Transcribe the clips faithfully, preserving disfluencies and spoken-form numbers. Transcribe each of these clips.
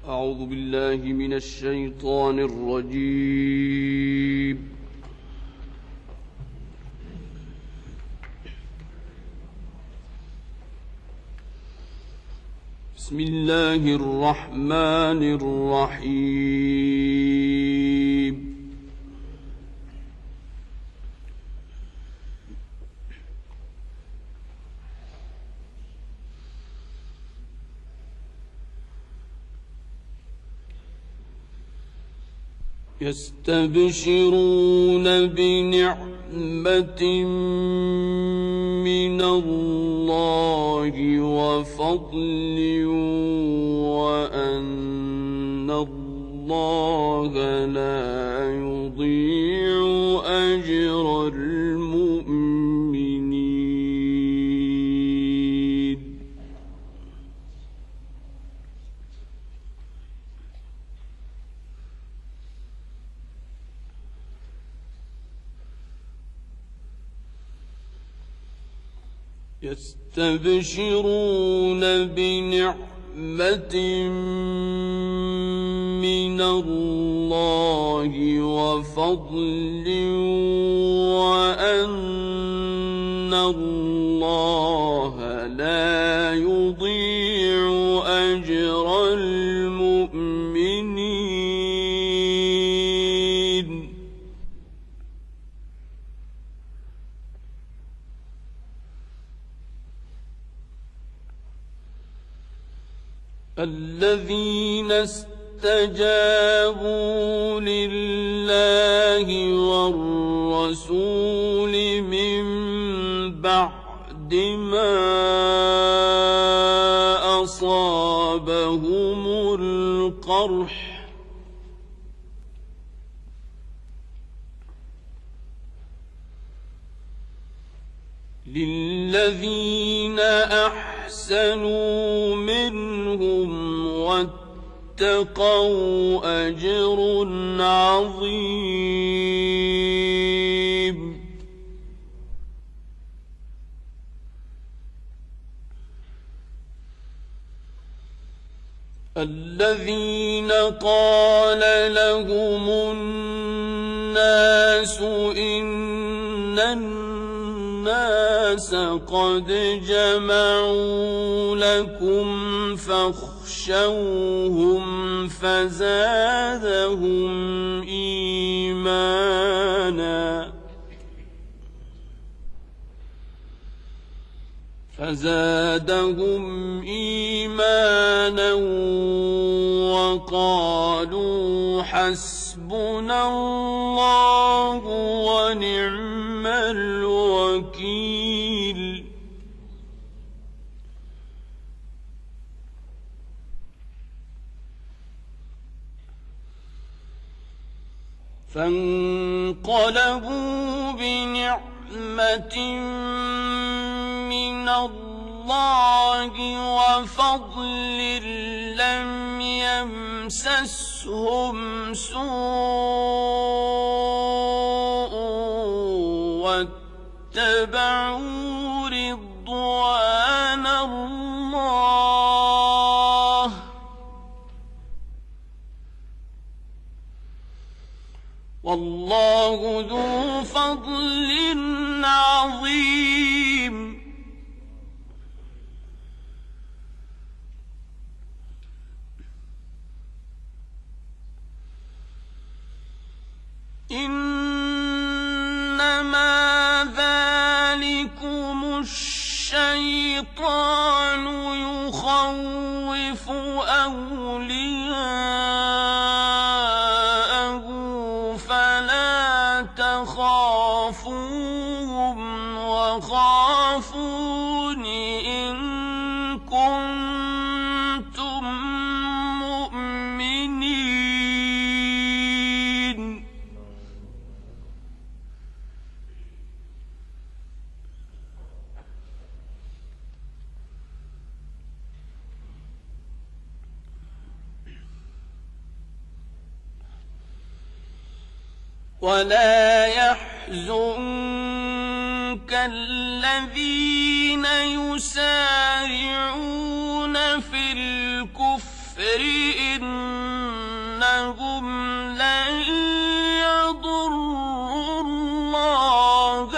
أعوذ بالله من الشيطان الرجيم. بسم الله الرحمن الرحيم. يستبشرون بنعمة من الله وفضل وأن الله لا يضيع أجر المؤمنين. يستبشرون بنعمة من الله وفضل وأن الله لا يضيع أجر المؤمنين. الذين استجابوا لله والرسول من بعد ما أصابهم القرح للذين أحسنوا منهم واتقوا أجر عظيم. الذين قال لهم الناس إن الناس قد جمعوا لكم فاخشوهم فزادهم إيمانا فزادهم إيمانا وقالوا حسبنا الله ونعم الوكيل. فانقلبوا بنعمة من الله وفضل لم يمسسهم سوء واتبعوا رضوان الله والله ذو فضل عظيم. إنما ذلكم الشيطان يخوف أولياءه فلا تخافوهم وخافون إن كنتم مؤمنين. ولا يحزنك الذين يسارعون في الكفر إنهم لن يضروا الله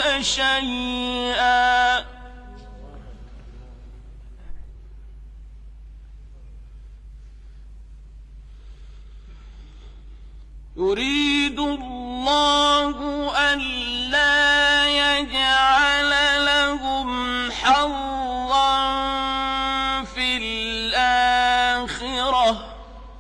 شيئا يريد الله ألا يجعل لهم حظا في الآخرة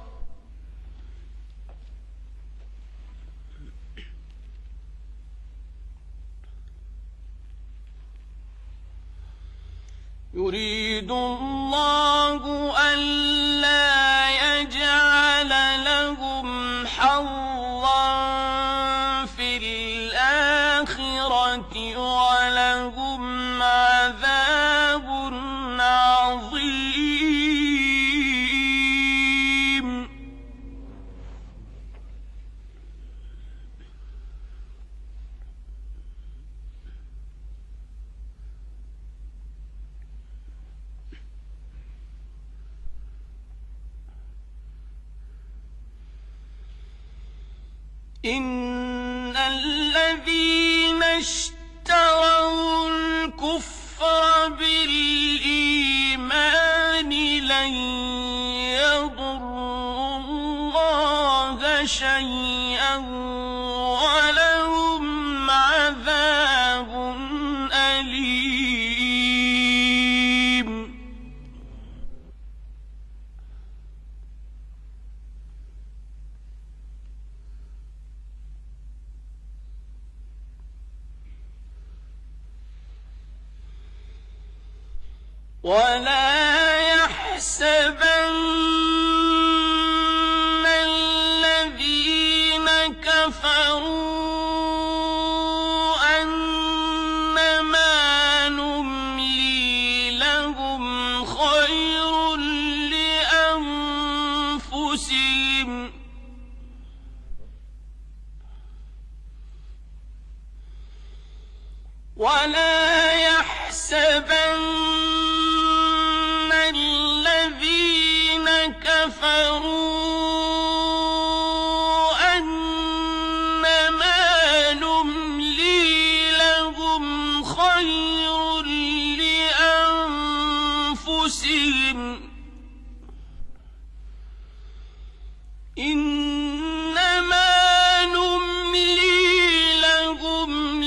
يريد الله ألا يجعل لهم حظا في الآخرة ولهم عذاب عظيم إن الذين اشتروا الكفر بالإيمان لن يضروا الله شيئا ولهم عذاب أليم ولا يحسبن الذين كفروا أنما نملي لهم خير لأنفسهم ولا يحسبن الذين كفروا أنما نملي لهم خير لأنفسهم إنما نملي لهم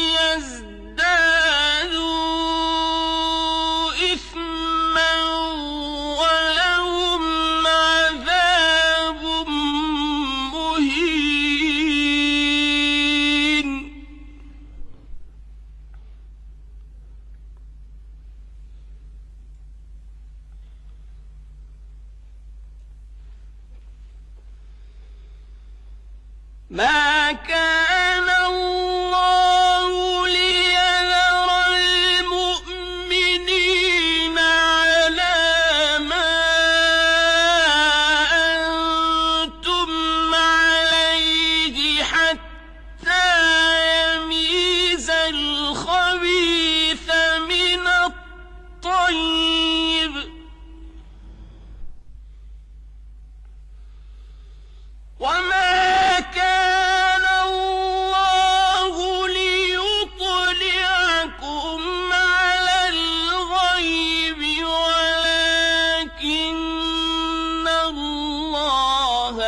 ليزدادوا إثما ولهم عذاب مهين ما كان الله ليذر المؤمنين على ما أنتم عليه حتى يميز الخبيث من الطيب وما كان الله ليطلعكم على الغيب ولكن الله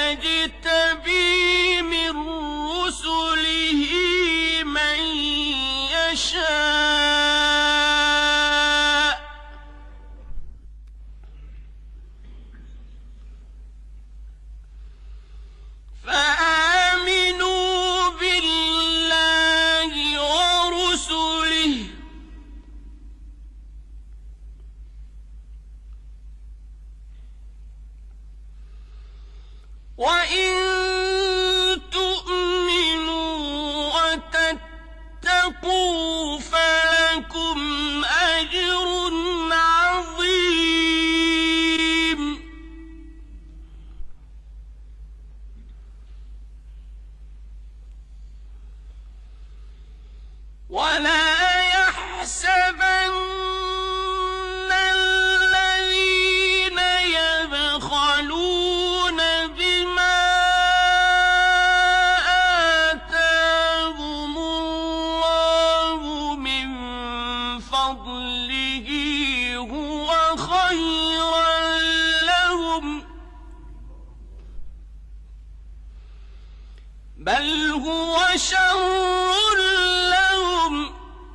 يجتبي من رسله من يشاء فآمنوا بالله ورسله وإن تؤمنوا وتتقوا فلكم أجر عظيم ولا يحسبن الذين يبخلون خيرا لهم بل هو شر لهم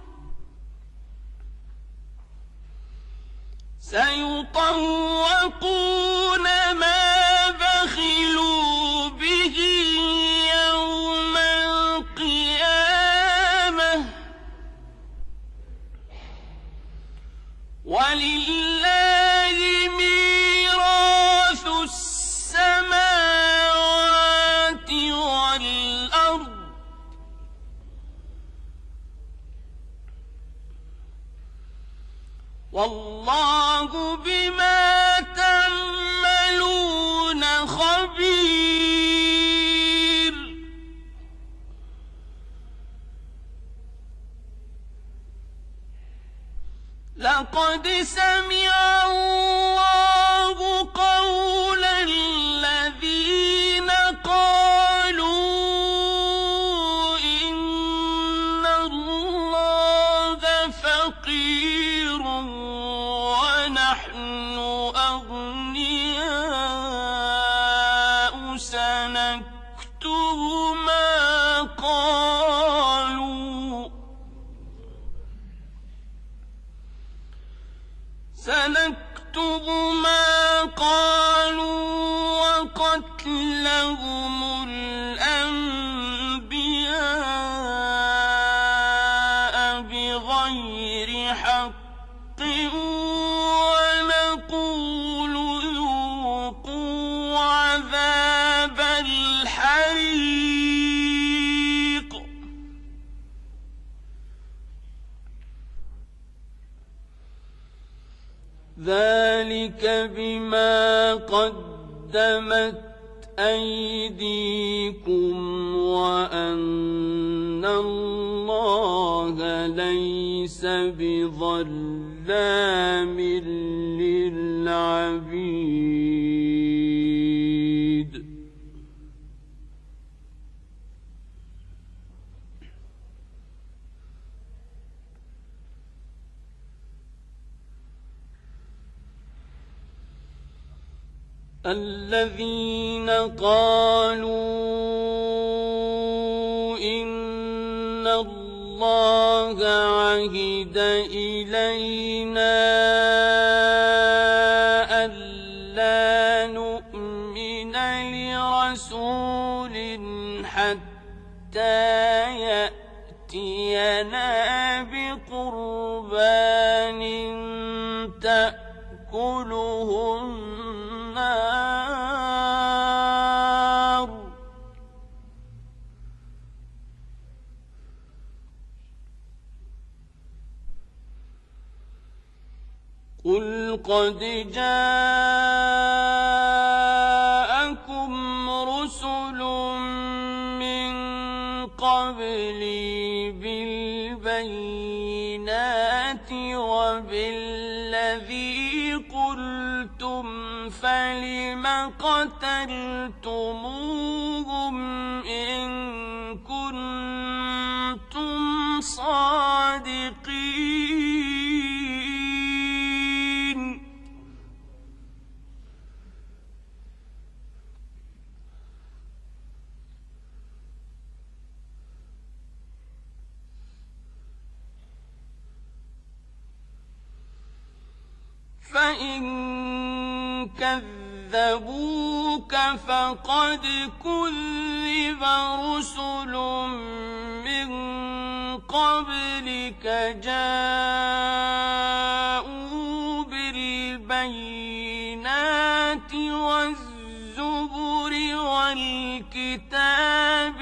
سيطوقون ما بخلوا به يوم القيامة ولله ميراث السماوات والأرض والله بما تعملون خبير. لقد سمع الله قول الذين قالوا إن الله فقير ونحن أغنياء سنكتب ما قالوا سنكتب ما قالوا وقتلهم الأنبياء بغير حق ونقول ذوقوا عذاب الحريق ذلك بما قدمت أيديكم وأن الله ليس بظلام للعبيد. الذين قالوا إن الله عهد إلينا ألا نؤمن لرسول حتى يأتينا بقربان تأكله النار قل قد جاءكم رسل من قبلي بالبينات وبالذي قلتم فلم قتلتموهم إن كنتم صادقين فإن كذبوك فقد كذب رسل من قبلك جاءوا بالبينات والزبر والكتاب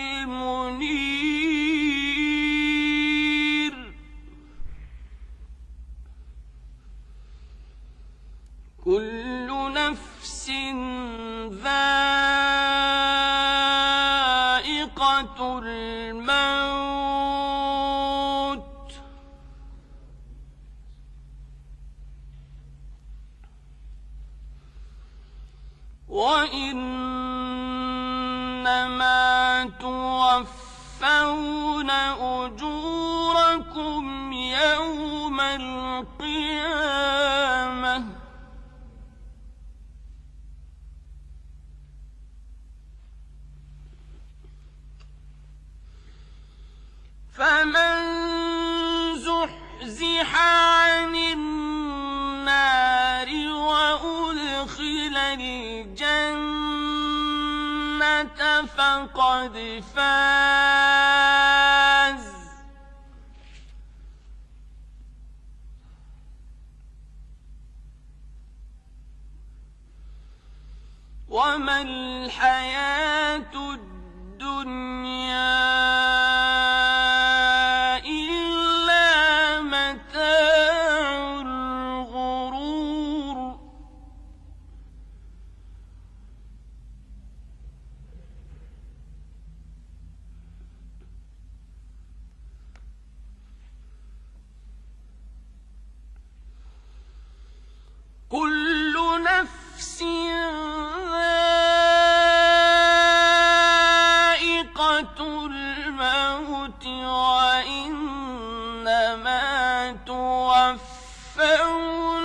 المنير كل نفس ذائقة الموت وإنما توفون أجوركم يوم القيامة فمن زحزح عن النار وأدخل الجنة فقد فاز وما الحياة الدنيا إلا متاع الغرور كل نفس الموت وإنما توفون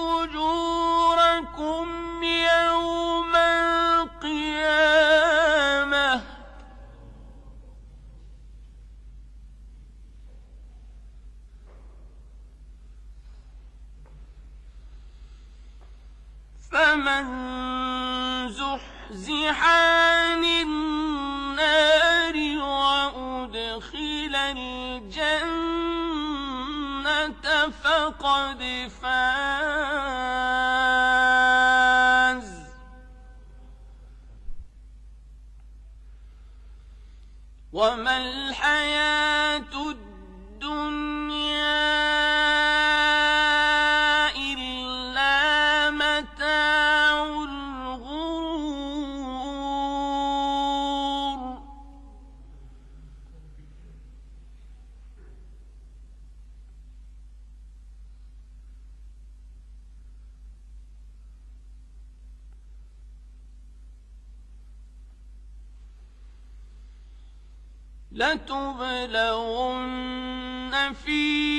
أجوركم يوم القيامة فمن زحزح عن النار وأدخل الجنة فقد فاز وما الحياة الدنيا إلا متاع الغرور لتبلغن في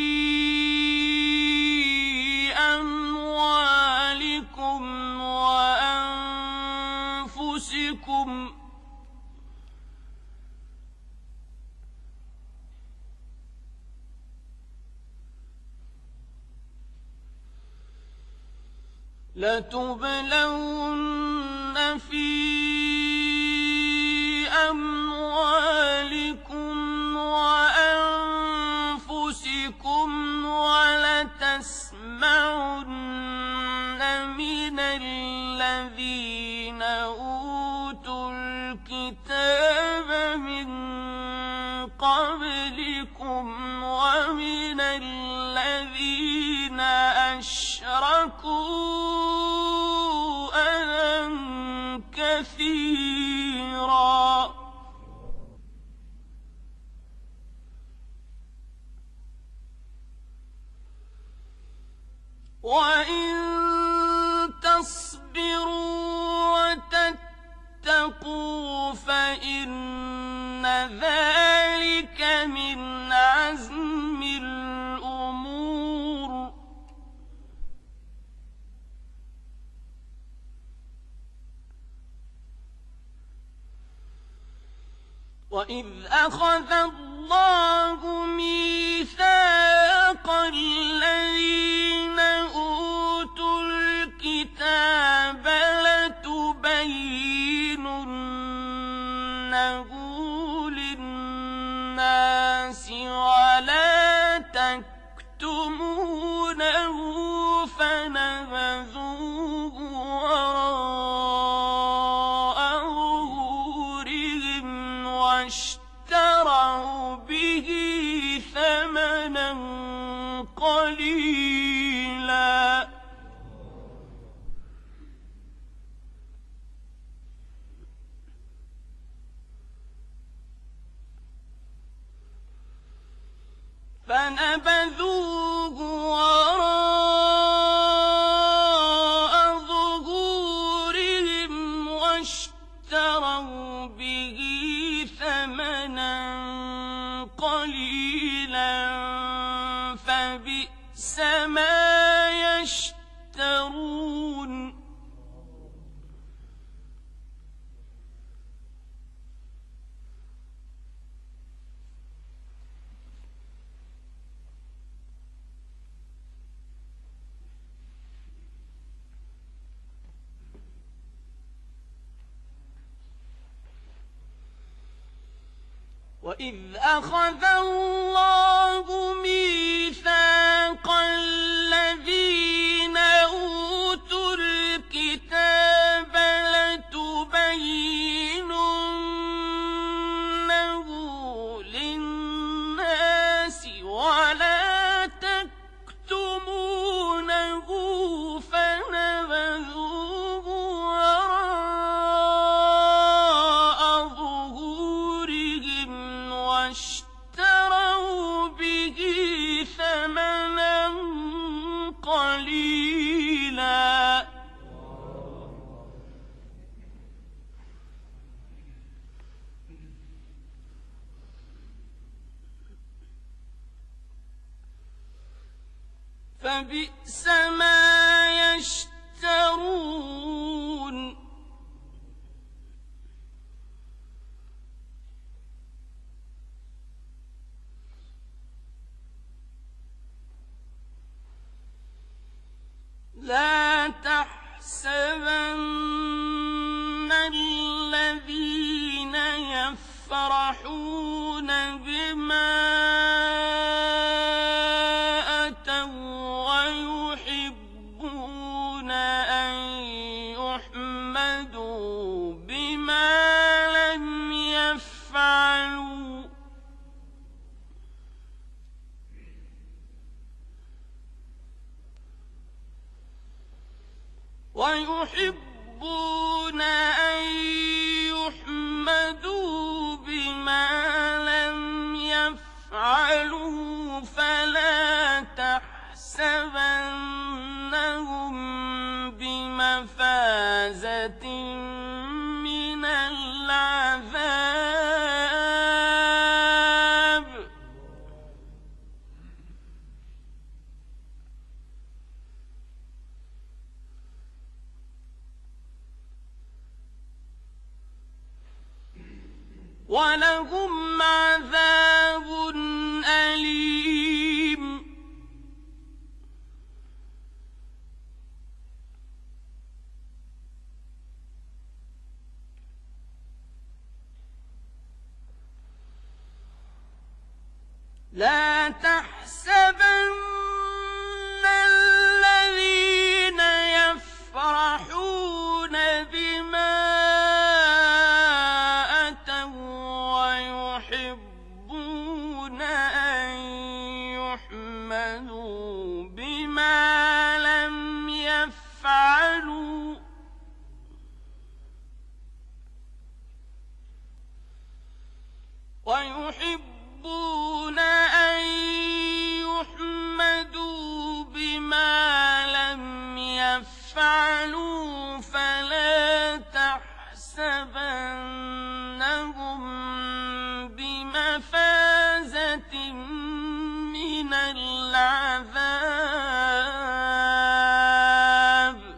أموالكم وأنفسكم لتبلغن في أموالكم وأنفسكم ولتسمعن من الذين أوتوا الكتاب من قبلكم ومن الذين أشركوا أذى كثيرا وإن تصبروا وتتقوا فإن ذلك من عزم الأمور وإذ أخذ الله ميثاق الذين أوتوا الكتاب لتبيننه للناس ولا تكتمونه فنبذوه وراء ظهورهم واشتروا به ثمنا قليلا فنبذوه وراء ظهورهم واشتروا به ثمنا قليلا فبئس ما يشترون وإذ أخذ الله ميثاق الذين أوتوا الكتاب لتبيننه للناس ولا تكتمونه فنبذوه وراء ظهورهم واشتروا به ثمنا قليلا فبئس ما يشترون لا تحسبن الذين يفرحون بما أتوا ويحبون أن يحمدوا بما لم يفعلوا ويحبون أن يحمدوا بما لم يفعلوا فلا تحسبنهم بمفازة من العذاب ولهم عذاب أليم لا تحسبن الذين يفرحون بما أتوا ويحبون أن يحمدوا بما لم يفعلوا ويحبون أن يحمدوا بما لم يفعلوا فلا تحسبنهم بمفازة من العذاب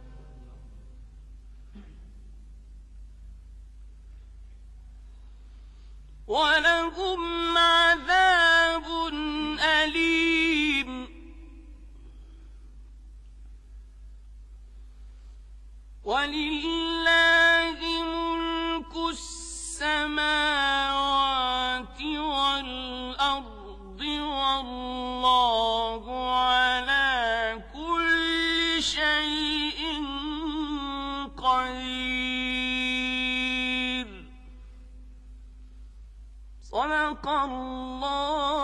ولهم عذاب أليم ولله ملك السماوات والأرض والله على كل شيء قدير صدق الله